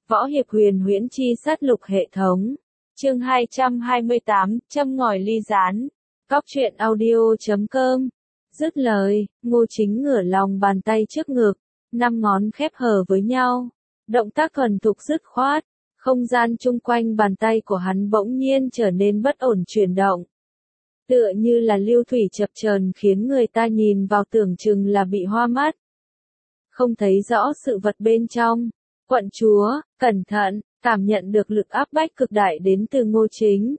Võ hiệp huyền huyễn chi sát lục hệ thống. Chương 228, châm ngòi ly gián. Cóc truyện audio.com. Dứt lời, Ngô Chính ngửa lòng bàn tay trước ngực, 5 ngón khép hờ với nhau. Động tác thuần thục dứt khoát, không gian chung quanh bàn tay của hắn bỗng nhiên trở nên bất ổn chuyển động. Tựa như là lưu thủy chập chờn khiến người ta nhìn vào tưởng chừng là bị hoa mắt. Không thấy rõ sự vật bên trong. Quận chúa, cẩn thận, cảm nhận được lực áp bách cực đại đến từ Ngô Chính.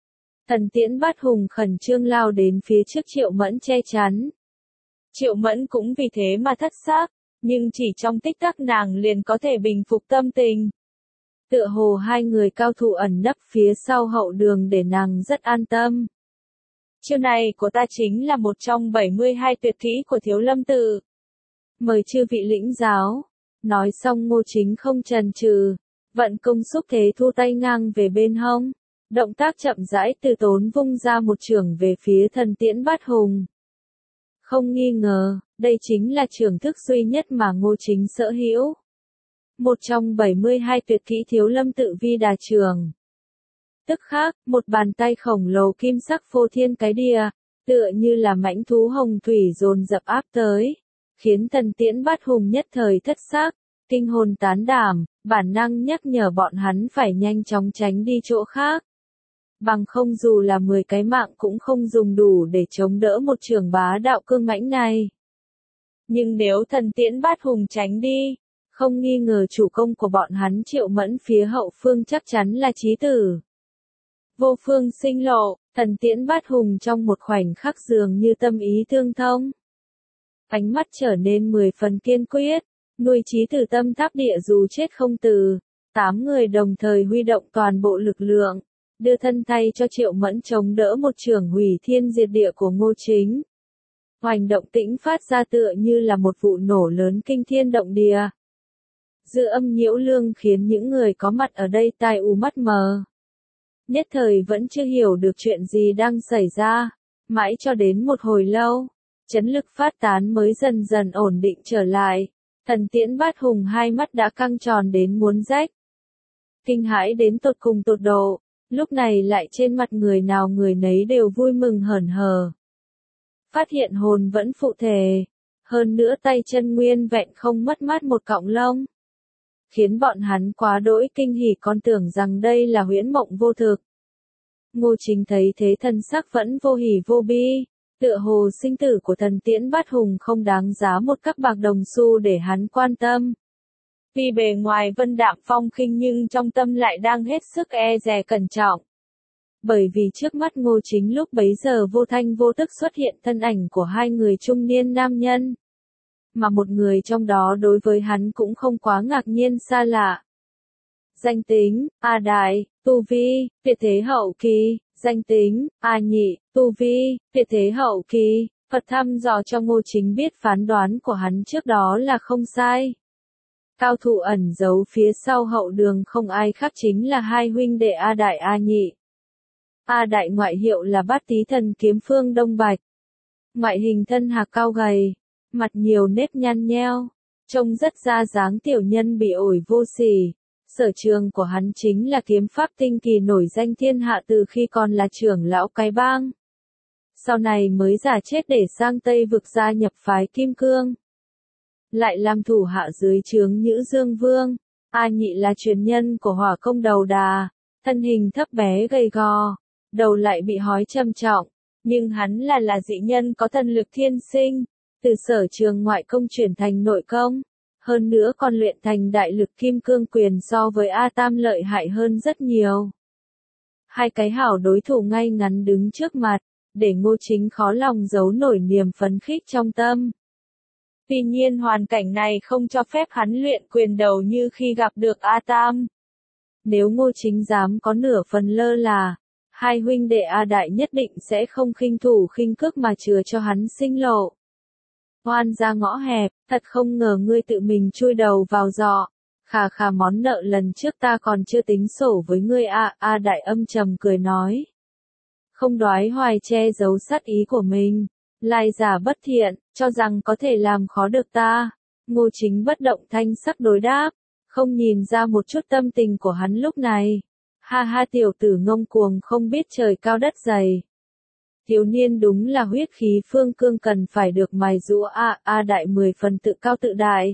Thần Tiễn Bát Hùng khẩn trương lao đến phía trước Triệu Mẫn che chắn. Triệu Mẫn cũng vì thế mà thất xác, nhưng chỉ trong tích tắc nàng liền có thể bình phục tâm tình. Tựa hồ hai người cao thủ ẩn nấp phía sau hậu đường để nàng rất an tâm. Chiêu này của ta chính là một trong 72 tuyệt kỹ của Thiếu Lâm Tự. Mời chư vị lĩnh giáo. Nói xong Ngô Chính không chần chừ, vận công xúc thế thu tay ngang về bên hông. Động tác chậm rãi từ tốn vung ra một chưởng về phía Thần Tiễn Bát Hùng. Không nghi ngờ, đây chính là chưởng thức duy nhất mà Ngô Chính sở hữu. Một trong 72 tuyệt kỹ Thiếu Lâm Tự Vi Đà Chưởng. Tức khác, một bàn tay khổng lồ kim sắc phô thiên cái địa, tựa như là mãnh thú hồng thủy dồn dập áp tới, khiến Thần Tiễn Bát Hùng nhất thời thất xác, kinh hồn tán đảm, bản năng nhắc nhở bọn hắn phải nhanh chóng tránh đi chỗ khác. Bằng không dù là 10 cái mạng cũng không dùng đủ để chống đỡ một chưởng bá đạo cương mãnh này. Nhưng nếu Thần Tiễn Bát Hùng tránh đi, không nghi ngờ chủ công của bọn hắn Triệu Mẫn phía hậu phương chắc chắn là chí tử. Vô phương sinh lộ, Thần Tiễn Bát Hùng trong một khoảnh khắc dường như tâm ý tương thông. Ánh mắt trở nên 10 phần kiên quyết, nuôi chí tử tâm tháp địa dù chết không từ. 8 người đồng thời huy động toàn bộ lực lượng, đưa thân thay cho Triệu Mẫn chống đỡ một chưởng hủy thiên diệt địa của Ngô Chính. Hoành động tĩnh phát ra tựa như là một vụ nổ lớn kinh thiên động địa. Dư âm nhiễu lương khiến những người có mặt ở đây tai ù mắt mờ. Nhất thời vẫn chưa hiểu được chuyện gì đang xảy ra, mãi cho đến một hồi lâu, chấn lực phát tán mới dần dần ổn định trở lại. Thần Tiễn Bát Hùng hai mắt đã căng tròn đến muốn rách. Kinh hãi đến tột cùng tột độ, lúc này lại trên mặt người nào người nấy đều vui mừng hớn hở. Phát hiện hồn vẫn phụ thể, hơn nữa tay chân nguyên vẹn không mất mát một cọng lông. Khiến bọn hắn quá đỗi kinh hỉ còn tưởng rằng đây là huyễn mộng vô thực. Ngô Chính thấy thế thân sắc vẫn vô hỉ vô bi, tựa hồ sinh tử của Thần Tiễn Bát Hùng không đáng giá một các bạc đồng xu để hắn quan tâm. Vì bề ngoài vân đạm phong khinh nhưng trong tâm lại đang hết sức e dè cẩn trọng. Bởi vì trước mắt Ngô Chính lúc bấy giờ vô thanh vô tức xuất hiện thân ảnh của hai người trung niên nam nhân. Mà một người trong đó đối với hắn cũng không quá ngạc nhiên xa lạ. Danh tính, A Đại, tu vi, tuyệt thế hậu kỳ, danh tính, A Nhị, tu vi, tuyệt thế hậu kỳ, Phật thăm dò cho Ngô Chính biết phán đoán của hắn trước đó là không sai. Cao thủ ẩn giấu phía sau hậu đường không ai khác chính là hai huynh đệ A Đại A Nhị. A Đại ngoại hiệu là Bát Tý Thần Kiếm Phương Đông Bạch. Ngoại hình thân hạc cao gầy, mặt nhiều nếp nhăn nheo, trông rất ra dáng tiểu nhân bị ổi vô sỉ. Sở trường của hắn chính là kiếm pháp tinh kỳ nổi danh thiên hạ từ khi còn là trưởng lão cái bang. Sau này mới giả chết để sang Tây vực gia nhập phái Kim Cương. Lại làm thủ hạ dưới trướng Nhữ Dương Vương. A Nhị là truyền nhân của Hỏa Công Đầu Đà, thân hình thấp bé gầy gò, đầu lại bị hói trầm trọng, nhưng hắn là dị nhân có thần lực thiên sinh, từ sở trường ngoại công chuyển thành nội công. Hơn nữa còn luyện thành đại lực kim cương quyền so với A Tam lợi hại hơn rất nhiều. Hai cái hảo đối thủ ngay ngắn đứng trước mặt, để Ngô Chính khó lòng giấu nổi niềm phấn khích trong tâm. Tuy nhiên hoàn cảnh này không cho phép hắn luyện quyền đầu như khi gặp được A Tam. Nếu Ngô Chính dám có nửa phần lơ là, hai huynh đệ A Đại nhất định sẽ không khinh thủ khinh cước mà chừa cho hắn sinh lộ. Oan ra ngõ hẹp, thật không ngờ ngươi tự mình chui đầu vào giọ. Khà món nợ lần trước ta còn chưa tính sổ với ngươi à, A Đại âm trầm cười nói. Không đoái hoài che giấu sát ý của mình, lai giả bất thiện, cho rằng có thể làm khó được ta. Ngô Chính bất động thanh sắc đối đáp, không nhìn ra một chút tâm tình của hắn lúc này. Ha ha, tiểu tử ngông cuồng không biết trời cao đất dày. Thiếu niên đúng là huyết khí phương cương, cần phải được mài giũa. A Đại 10 phần tự cao tự đại.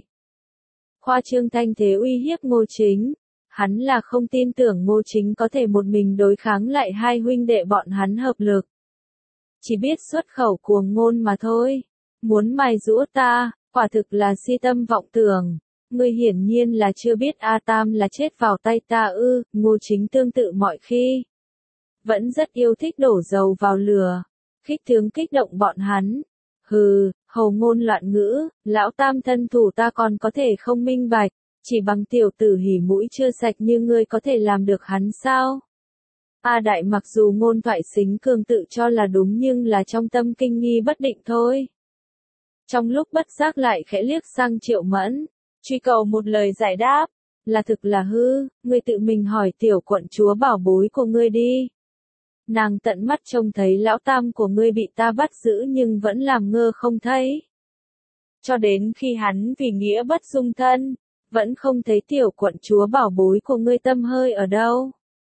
Khoa trương thanh thế uy hiếp Ngô Chính. Hắn là không tin tưởng Ngô Chính có thể một mình đối kháng lại hai huynh đệ bọn hắn hợp lực. Chỉ biết xuất khẩu cuồng ngôn mà thôi. Muốn mài giũa ta, quả thực là si tâm vọng tưởng. Ngươi hiển nhiên là chưa biết A Tam là chết vào tay ta ư. Ngô Chính tương tự mọi khi. Vẫn rất yêu thích đổ dầu vào lửa. Khích tướng kích động bọn hắn. Hừ, hầu ngôn loạn ngữ, lão Tam thân thủ ta còn có thể không minh bạch. Chỉ bằng tiểu tử hỉ mũi chưa sạch như ngươi có thể làm được hắn sao? A Đại mặc dù ngôn thoại xính cường tự cho là đúng nhưng là trong tâm kinh nghi bất định thôi. Trong lúc bất giác lại khẽ liếc sang Triệu Mẫn, truy cầu một lời giải đáp, là thực là hư, ngươi tự mình hỏi tiểu quận chúa bảo bối của ngươi đi. Nàng tận mắt trông thấy lão Tam của ngươi bị ta bắt giữ nhưng vẫn làm ngơ không thấy. Cho đến khi hắn vì nghĩa bất dung thân, vẫn không thấy tiểu quận chúa bảo bối của ngươi tâm hơi ở đâu.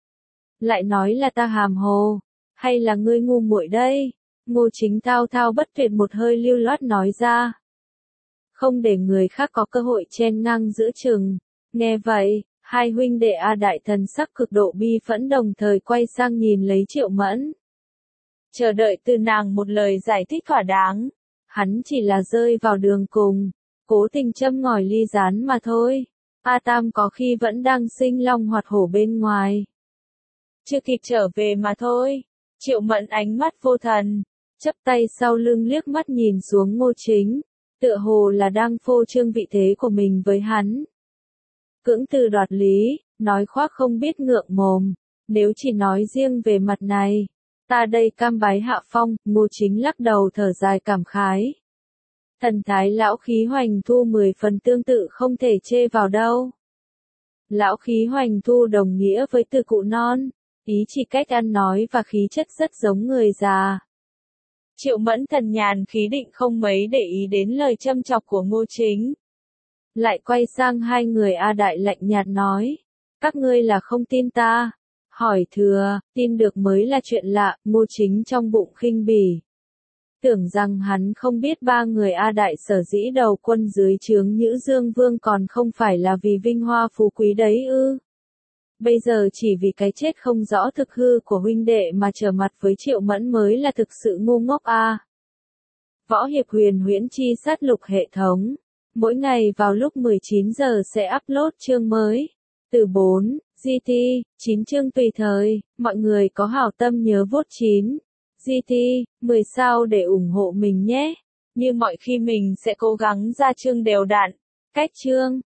Lại nói là ta hàm hồ, hay là ngươi ngu muội đây? Ngô Chính thao thao bất tuyệt một hơi lưu loát nói ra. Không để người khác có cơ hội chen ngang giữa chừng. Nghe vậy, hai huynh đệ A Đại thần sắc cực độ bi phẫn đồng thời quay sang nhìn lấy Triệu Mẫn. Chờ đợi từ nàng một lời giải thích thỏa đáng. Hắn chỉ là rơi vào đường cùng, cố tình châm ngòi ly gián mà thôi. A Tam có khi vẫn đang sinh long hoạt hổ bên ngoài. Chưa kịp trở về mà thôi. Triệu Mẫn ánh mắt vô thần, chắp tay sau lưng liếc mắt nhìn xuống Ngô Chính, tựa hồ là đang phô trương vị thế của mình với hắn. Cưỡng từ đoạt lý, nói khoác không biết ngượng mồm, nếu chỉ nói riêng về mặt này, ta đây cam bái hạ phong. Ngô Chính lắc đầu thở dài cảm khái. Thần thái lão khí hoành thu 10 phần tương tự không thể chê vào đâu. Lão khí hoành thu đồng nghĩa với từ cụ non, ý chỉ cách ăn nói và khí chất rất giống người già. Triệu Mẫn thần nhàn khí định không mấy để ý đến lời châm chọc của Ngô Chính. Lại quay sang hai người A Đại lạnh nhạt nói, các ngươi là không tin ta. Hỏi thừa, tin được mới là chuyện lạ. Ngô Chính trong bụng khinh bỉ. Tưởng rằng hắn không biết ba người A Đại sở dĩ đầu quân dưới trướng Nhữ Dương Vương còn không phải là vì vinh hoa phú quý đấy ư. Bây giờ chỉ vì cái chết không rõ thực hư của huynh đệ mà trở mặt với Triệu Mẫn mới là thực sự ngu ngốc a. Võ Hiệp Huyền Huyễn Chi Sát Lục hệ thống. Mỗi ngày vào lúc 19 giờ sẽ upload chương mới. Từ 4, GT, 9 chương tùy thời. Mọi người có hảo tâm nhớ vote 9, GT, 10 sao để ủng hộ mình nhé. Như mọi khi mình sẽ cố gắng ra chương đều đặn. Cách chương.